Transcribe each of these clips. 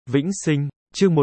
Vĩnh Sinh, chương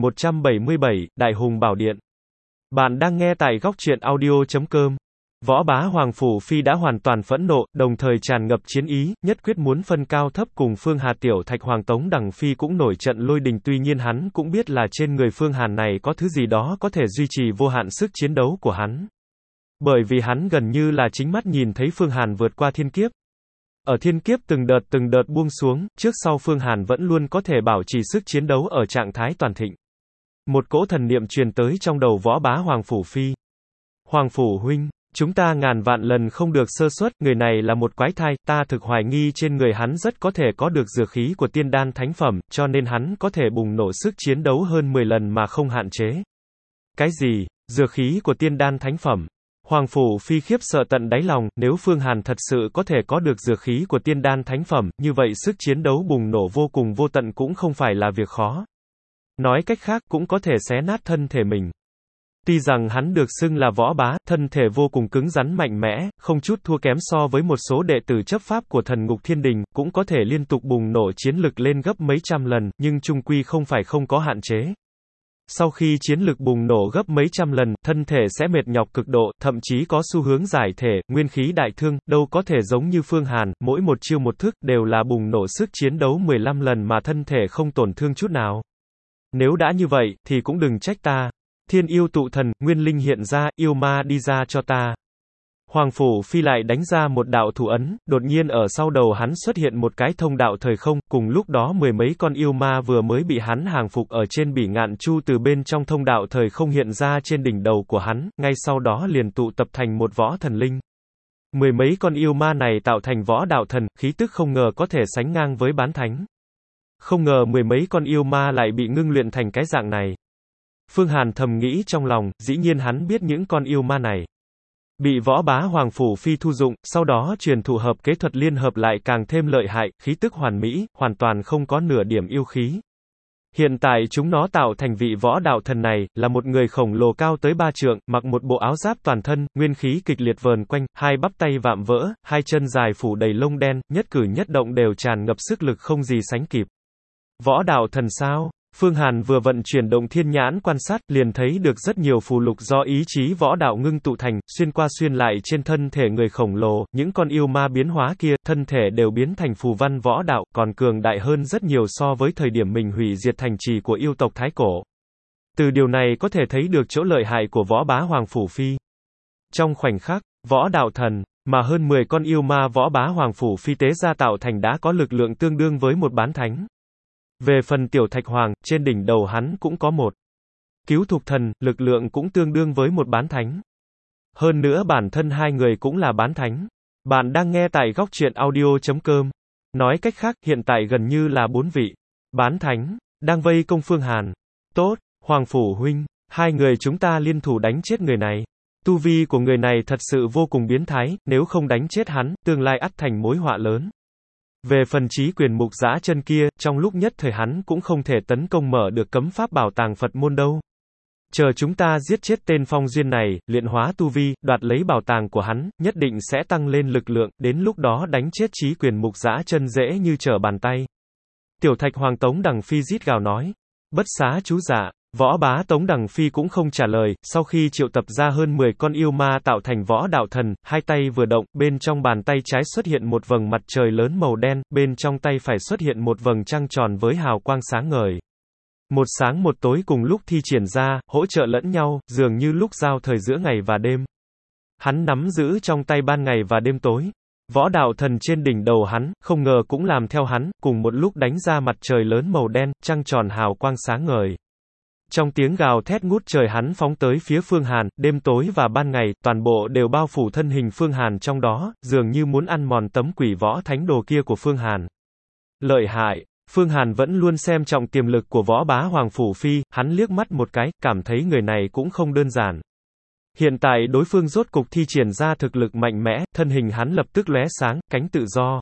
1177, Đại Hùng Bảo Điện. Bạn đang nghe tại góc truyện audio.com. Võ bá Hoàng Phủ Phi đã hoàn toàn phẫn nộ, đồng thời tràn ngập chiến ý, nhất quyết muốn phân cao thấp cùng Phương Hà Tiểu Thạch Hoàng Tống Đằng Phi cũng nổi trận lôi đình, tuy nhiên hắn cũng biết là trên người Phương Hàn này có thứ gì đó có thể duy trì vô hạn sức chiến đấu của hắn. Bởi vì hắn gần như là chính mắt nhìn thấy Phương Hàn vượt qua thiên kiếp. Ở thiên kiếp từng đợt buông xuống, trước sau Phương Hàn vẫn luôn có thể bảo trì sức chiến đấu ở trạng thái toàn thịnh. Một cỗ thần niệm truyền tới trong đầu võ bá Hoàng Phủ Phi. Hoàng Phủ huynh, chúng ta ngàn vạn lần không được sơ suất, người này là một quái thai, ta thực hoài nghi trên người hắn rất có thể có được dược khí của tiên đan thánh phẩm, cho nên hắn có thể bùng nổ sức chiến đấu hơn 10 lần mà không hạn chế. Cái gì? Dược khí của tiên đan thánh phẩm? Hoàng Phủ Phi khiếp sợ tận đáy lòng, nếu Phương Hàn thật sự có thể có được dược khí của tiên đan thánh phẩm, như vậy sức chiến đấu bùng nổ vô cùng vô tận cũng không phải là việc khó. Nói cách khác, cũng có thể xé nát thân thể mình. Tuy rằng hắn được xưng là võ bá, thân thể vô cùng cứng rắn mạnh mẽ, không chút thua kém so với một số đệ tử chấp pháp của Thần Ngục Thiên Đình, cũng có thể liên tục bùng nổ chiến lực lên gấp mấy trăm lần, nhưng chung quy không phải không có hạn chế. Sau khi chiến lực bùng nổ gấp mấy trăm lần, thân thể sẽ mệt nhọc cực độ, thậm chí có xu hướng giải thể, nguyên khí đại thương, đâu có thể giống như Phương Hàn, mỗi một chiêu một thức đều là bùng nổ sức chiến đấu 15 lần mà thân thể không tổn thương chút nào. Nếu đã như vậy, thì cũng đừng trách ta. Thiên yêu tụ thần, nguyên linh hiện ra, yêu ma đi ra cho ta. Hoàng Phủ Phi lại đánh ra một đạo thủ ấn, đột nhiên ở sau đầu hắn xuất hiện một cái thông đạo thời không, cùng lúc đó mười mấy con yêu ma vừa mới bị hắn hàng phục ở trên bỉ ngạn chu từ bên trong thông đạo thời không hiện ra trên đỉnh đầu của hắn, ngay sau đó liền tụ tập thành một võ thần linh. Mười mấy con yêu ma này tạo thành võ đạo thần, khí tức không ngờ có thể sánh ngang với bán thánh. Không ngờ mười mấy con yêu ma lại bị ngưng luyện thành cái dạng này. Phương Hàn thầm nghĩ trong lòng, dĩ nhiên hắn biết những con yêu ma này bị võ bá Hoàng Phủ Phi thu dụng, sau đó truyền thụ hợp kế thuật liên hợp lại càng thêm lợi hại, khí tức hoàn mỹ, hoàn toàn không có nửa điểm yêu khí. Hiện tại chúng nó tạo thành vị võ đạo thần này, là một người khổng lồ cao tới 3 trượng, mặc một bộ áo giáp toàn thân, nguyên khí kịch liệt vờn quanh, hai bắp tay vạm vỡ, hai chân dài phủ đầy lông đen, nhất cử nhất động đều tràn ngập sức lực không gì sánh kịp. Võ đạo thần sao? Phương Hàn vừa vận chuyển động thiên nhãn quan sát, liền thấy được rất nhiều phù lục do ý chí võ đạo ngưng tụ thành, xuyên qua xuyên lại trên thân thể người khổng lồ, những con yêu ma biến hóa kia, thân thể đều biến thành phù văn võ đạo, còn cường đại hơn rất nhiều so với thời điểm mình hủy diệt thành trì của yêu tộc Thái Cổ. Từ điều này có thể thấy được chỗ lợi hại của võ bá Hoàng Phủ Phi. Trong khoảnh khắc, võ đạo thần, mà hơn 10 con yêu ma võ bá Hoàng Phủ Phi tế ra tạo thành đã có lực lượng tương đương với một bán thánh. Về phần Tiểu Thạch Hoàng, trên đỉnh đầu hắn cũng có một Cứu Thục Thần, lực lượng cũng tương đương với một bán thánh. Hơn nữa bản thân hai người cũng là bán thánh. Bạn đang nghe tại góc truyện audio.com. Nói cách khác, hiện tại gần như là 4 vị bán thánh đang vây công Phương Hàn. Tốt, Hoàng Phủ huynh, hai người chúng ta liên thủ đánh chết người này. Tu vi của người này thật sự vô cùng biến thái, nếu không đánh chết hắn, tương lai ắt thành mối họa lớn. Về phần Chí Quyền Mục Dã Chân kia, trong lúc nhất thời hắn cũng không thể tấn công mở được cấm pháp bảo tàng Phật môn đâu. Chờ chúng ta giết chết tên Phong Duyên này, luyện hóa tu vi, đoạt lấy bảo tàng của hắn, nhất định sẽ tăng lên lực lượng, đến lúc đó đánh chết Chí Quyền Mục Dã Chân dễ như trở bàn tay. Tiểu Thạch Hoàng Tống Đằng Phi rít gào nói. Bất xá chú dạ. Võ bá Tống Đằng Phi cũng không trả lời, sau khi triệu tập ra hơn 10 con yêu ma tạo thành võ đạo thần, hai tay vừa động, bên trong bàn tay trái xuất hiện một vầng mặt trời lớn màu đen, bên trong tay phải xuất hiện một vầng trăng tròn với hào quang sáng ngời. Một sáng một tối cùng lúc thi triển ra, hỗ trợ lẫn nhau, dường như lúc giao thời giữa ngày và đêm. Hắn nắm giữ trong tay ban ngày và đêm tối. Võ đạo thần trên đỉnh đầu hắn, không ngờ cũng làm theo hắn, cùng một lúc đánh ra mặt trời lớn màu đen, trăng tròn hào quang sáng ngời. Trong tiếng gào thét ngút trời hắn phóng tới phía Phương Hàn, đêm tối và ban ngày, toàn bộ đều bao phủ thân hình Phương Hàn trong đó, dường như muốn ăn mòn tấm quỷ võ thánh đồ kia của Phương Hàn. Lợi hại, Phương Hàn vẫn luôn xem trọng tiềm lực của võ bá Hoàng Phủ Phi, hắn liếc mắt một cái, cảm thấy người này cũng không đơn giản. Hiện tại đối phương rốt cục thi triển ra thực lực mạnh mẽ, thân hình hắn lập tức lóe sáng, cánh tự do.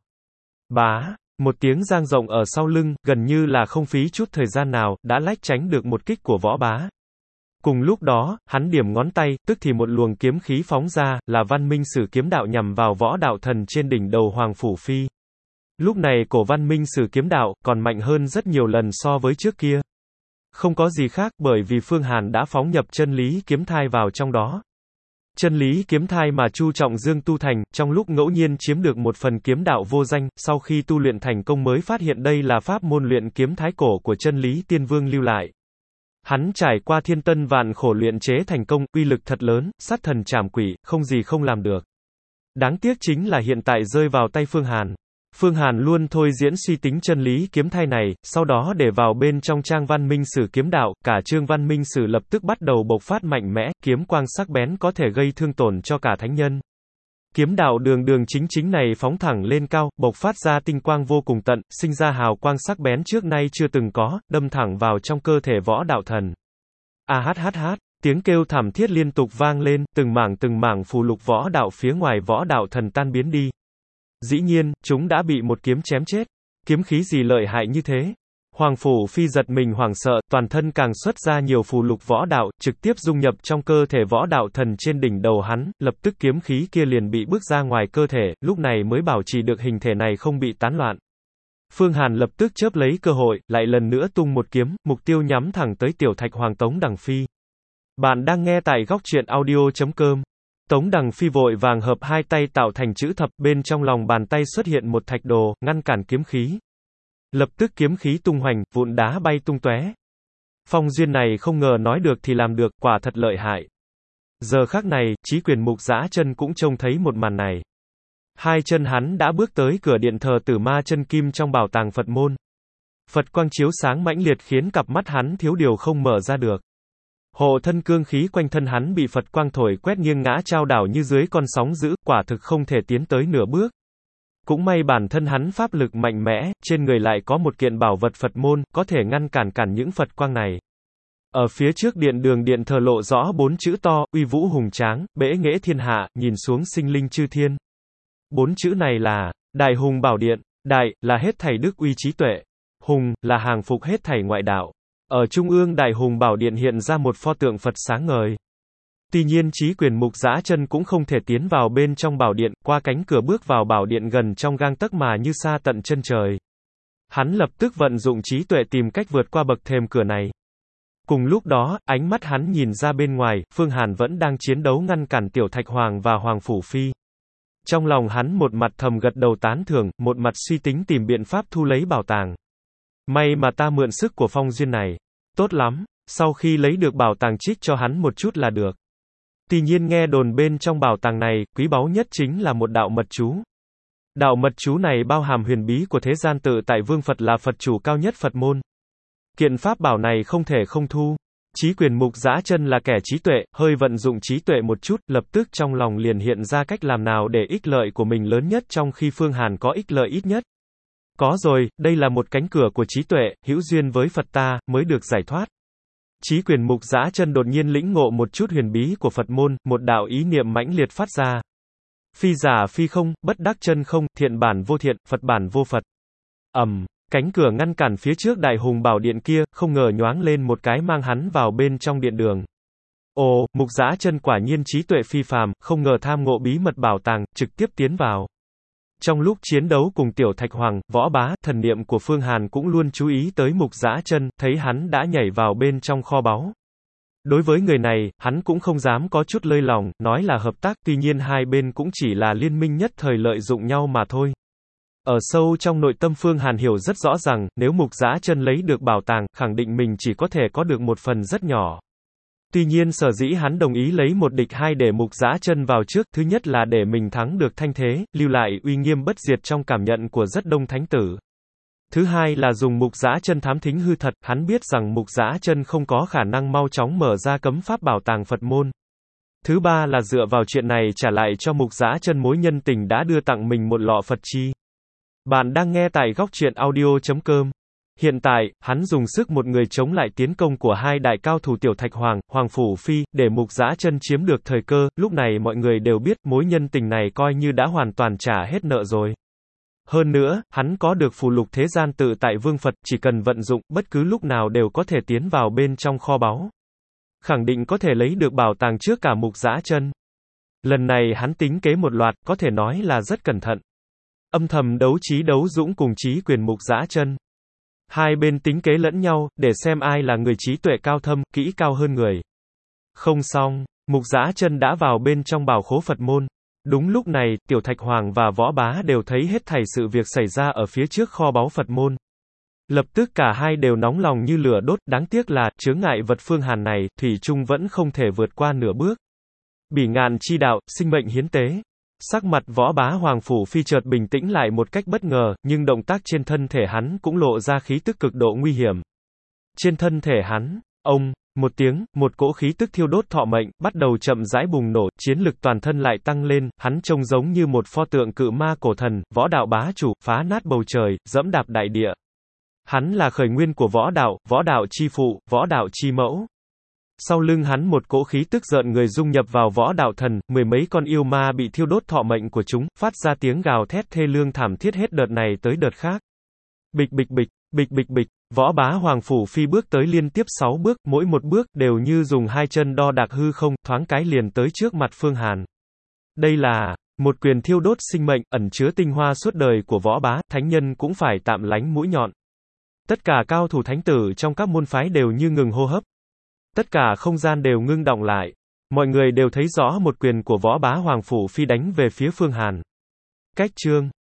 Bá. Một tiếng giang rộng ở sau lưng, gần như là không phí chút thời gian nào, đã lách tránh được một kích của võ bá. Cùng lúc đó, hắn điểm ngón tay, tức thì một luồng kiếm khí phóng ra, là Văn Minh Sử kiếm đạo nhằm vào võ đạo thần trên đỉnh đầu Hoàng Phủ Phi. Lúc này cổ văn minh sử kiếm đạo, còn mạnh hơn rất nhiều lần so với trước kia. Không có gì khác, bởi vì Phương Hàn đã phóng nhập chân lý kiếm thai vào trong đó. Chân lý kiếm thai mà Chu Trọng Dương tu thành, trong lúc ngẫu nhiên chiếm được một phần kiếm đạo vô danh, sau khi tu luyện thành công mới phát hiện đây là pháp môn luyện kiếm thái cổ của chân lý tiên vương lưu lại. Hắn trải qua thiên tân vạn khổ luyện chế thành công, uy lực thật lớn, sát thần trảm quỷ, không gì không làm được. Đáng tiếc chính là hiện tại rơi vào tay Phương Hàn. Phương Hàn luôn thôi diễn suy tính chân lý kiếm thai này, sau đó để vào bên trong trang văn minh sử kiếm đạo, cả chương văn minh sử lập tức bắt đầu bộc phát mạnh mẽ, kiếm quang sắc bén có thể gây thương tổn cho cả thánh nhân. Kiếm đạo đường đường chính chính này phóng thẳng lên cao, bộc phát ra tinh quang vô cùng tận, sinh ra hào quang sắc bén trước nay chưa từng có, đâm thẳng vào trong cơ thể võ đạo thần. Tiếng kêu thảm thiết liên tục vang lên, từng mảng phù lục võ đạo phía ngoài võ đạo thần tan biến đi. Dĩ nhiên, chúng đã bị một kiếm chém chết. Kiếm khí gì lợi hại như thế? Hoàng Phủ Phi giật mình hoảng sợ, toàn thân càng xuất ra nhiều phù lục võ đạo, trực tiếp dung nhập trong cơ thể võ đạo thần trên đỉnh đầu hắn, lập tức kiếm khí kia liền bị bước ra ngoài cơ thể, lúc này mới bảo trì được hình thể này không bị tán loạn. Phương Hàn lập tức chớp lấy cơ hội, lại lần nữa tung một kiếm, mục tiêu nhắm thẳng tới Tiểu Thạch Hoàng Tống Đằng Phi. Bạn đang nghe tại góc truyện audio.com. Tống Đằng Phi vội vàng hợp hai tay tạo thành chữ thập, bên trong lòng bàn tay xuất hiện một thạch đồ, ngăn cản kiếm khí. Lập tức kiếm khí tung hoành, vụn đá bay tung tóe. Phong duyên này không ngờ nói được thì làm được, quả thật lợi hại. Giờ khắc này, Chí Quyền Mục Dã Chân cũng trông thấy một màn này. Hai chân hắn đã bước tới cửa điện thờ Tử Ma Chân Kim trong bảo tàng Phật môn. Phật quang chiếu sáng mãnh liệt khiến cặp mắt hắn thiếu điều không mở ra được. Hộ thân cương khí quanh thân hắn bị Phật quang thổi quét nghiêng ngã chao đảo như dưới con sóng dữ, quả thực không thể tiến tới nửa bước. Cũng may bản thân hắn pháp lực mạnh mẽ, trên người lại có một kiện bảo vật Phật môn, có thể ngăn cản những Phật quang này. Ở phía trước điện đường điện thờ lộ rõ 4 chữ to, uy vũ hùng tráng, bẽ nghệ thiên hạ, nhìn xuống sinh linh chư thiên. 4 chữ này là, Đại Hùng Bảo Điện. Đại, là hết thảy đức uy trí tuệ. Hùng, là hàng phục hết thảy ngoại đạo. Ở trung ương Đại Hùng Bảo Điện hiện ra một pho tượng Phật sáng ngời. Tuy nhiên Chí Quyền Mục Dã Chân cũng không thể tiến vào bên trong bảo điện, qua cánh cửa bước vào bảo điện gần trong gang tấc mà như xa tận chân trời. Hắn lập tức vận dụng trí tuệ tìm cách vượt qua bậc thềm cửa này. Cùng lúc đó, ánh mắt hắn nhìn ra bên ngoài, Phương Hàn vẫn đang chiến đấu ngăn cản Tiểu Thạch Hoàng và Hoàng Phủ Phi. Trong lòng hắn một mặt thầm gật đầu tán thưởng, một mặt suy tính tìm biện pháp thu lấy bảo tàng. May mà ta mượn sức của phong duyên này. Tốt lắm, sau khi lấy được bảo tàng trích cho hắn một chút là được. Tuy nhiên nghe đồn bên trong bảo tàng này, quý báu nhất chính là một đạo mật chú. Đạo mật chú này bao hàm huyền bí của thế gian tự tại Vương Phật là Phật chủ cao nhất Phật môn. Kiện pháp bảo này không thể không thu. Chí Quyền Mục Dã Chân là kẻ trí tuệ, hơi vận dụng trí tuệ một chút, lập tức trong lòng liền hiện ra cách làm nào để ích lợi của mình lớn nhất trong khi Phương Hàn có ích lợi ít nhất. Có rồi, đây là một cánh cửa của trí tuệ, hữu duyên với Phật ta, mới được giải thoát. Chí Quyền Mục Dã Chân đột nhiên lĩnh ngộ một chút huyền bí của Phật môn, một đạo ý niệm mãnh liệt phát ra. Phi giả phi không, bất đắc chân không, thiện bản vô thiện, Phật bản vô Phật. Cánh cửa ngăn cản phía trước Đại Hùng Bảo Điện kia, không ngờ nhoáng lên một cái mang hắn vào bên trong điện đường. Ồ, Mục Dã Chân quả nhiên trí tuệ phi phàm, không ngờ tham ngộ bí mật bảo tàng, trực tiếp tiến vào. Trong lúc chiến đấu cùng Tiểu Thạch Hoàng, Võ Bá, thần niệm của Phương Hàn cũng luôn chú ý tới Mục Dã Chân, thấy hắn đã nhảy vào bên trong kho báu. Đối với người này, hắn cũng không dám có chút lơi lỏng, nói là hợp tác, tuy nhiên hai bên cũng chỉ là liên minh nhất thời lợi dụng nhau mà thôi. Ở sâu trong nội tâm Phương Hàn hiểu rất rõ rằng, nếu Mục Dã Chân lấy được bảo tàng, khẳng định mình chỉ có thể có được một phần rất nhỏ. Tuy nhiên sở dĩ hắn đồng ý lấy một địch hai để Mục Dã Chân vào trước, thứ nhất là để mình thắng được thanh thế, lưu lại uy nghiêm bất diệt trong cảm nhận của rất đông thánh tử. Thứ hai là dùng Mục Dã Chân thám thính hư thật, hắn biết rằng Mục Dã Chân không có khả năng mau chóng mở ra cấm pháp bảo tàng Phật môn. Thứ ba là dựa vào chuyện này trả lại cho Mục Dã Chân mối nhân tình đã đưa tặng mình một lọ Phật chi. Bạn đang nghe tại góc truyện audio.com. Hiện tại, hắn dùng sức một người chống lại tiến công của hai đại cao thủ Tiểu Thạch Hoàng, Hoàng Phủ Phi, để Mục Dã Chân chiếm được thời cơ, lúc này mọi người đều biết mối nhân tình này coi như đã hoàn toàn trả hết nợ rồi. Hơn nữa, hắn có được phù lục thế gian tự tại Vương Phật, chỉ cần vận dụng, bất cứ lúc nào đều có thể tiến vào bên trong kho báu. Khẳng định có thể lấy được bảo tàng trước cả Mục Dã Chân. Lần này hắn tính kế một loạt, có thể nói là rất cẩn thận. âm thầm đấu trí đấu dũng cùng Chí Quyền Mục Dã Chân. Hai bên tính kế lẫn nhau, để xem ai là người trí tuệ cao thâm, kỹ cao hơn người. Không xong, Mục Dã Chân đã vào bên trong bảo khố Phật môn. Đúng lúc này, Tiểu Thạch Hoàng và Võ Bá đều thấy hết thảy sự việc xảy ra ở phía trước kho báu Phật môn. Lập tức cả hai đều nóng lòng như lửa đốt, đáng tiếc là, chướng ngại vật Phương Hàn này, thủy chung vẫn không thể vượt qua nửa bước. Bỉ ngạn chi đạo, sinh mệnh hiến tế. Sắc mặt Võ Bá Hoàng Phủ Phi chợt bình tĩnh lại một cách bất ngờ, nhưng động tác trên thân thể hắn cũng lộ ra khí tức cực độ nguy hiểm. Trên thân thể hắn, một tiếng, một cỗ khí tức thiêu đốt thọ mệnh, bắt đầu chậm rãi bùng nổ, chiến lực toàn thân lại tăng lên, hắn trông giống như một pho tượng cự ma cổ thần, võ đạo bá chủ, phá nát bầu trời, dẫm đạp đại địa. Hắn là khởi nguyên của võ đạo chi phụ, võ đạo chi mẫu. Sau lưng hắn một cỗ khí tức rợn người dung nhập vào võ đạo thần, mười mấy con yêu ma bị thiêu đốt thọ mệnh của chúng, phát ra tiếng gào thét thê lương thảm thiết hết đợt này tới đợt khác. Bịch bịch bịch, bịch bịch bịch, Võ Bá Hoàng Phủ Phi bước tới liên tiếp 6 bước, mỗi một bước đều như dùng hai chân đo đạc hư không, thoáng cái liền tới trước mặt Phương Hàn. Đây là một quyền thiêu đốt sinh mệnh, ẩn chứa tinh hoa suốt đời của Võ Bá, thánh nhân cũng phải tạm lánh mũi nhọn. Tất cả cao thủ thánh tử trong các môn phái đều như ngừng hô hấp. Tất cả không gian đều ngưng đọng lại. Mọi người đều thấy rõ một quyền của Võ Bá Hoàng Phủ Phi đánh về phía Phương Hàn. Cách chương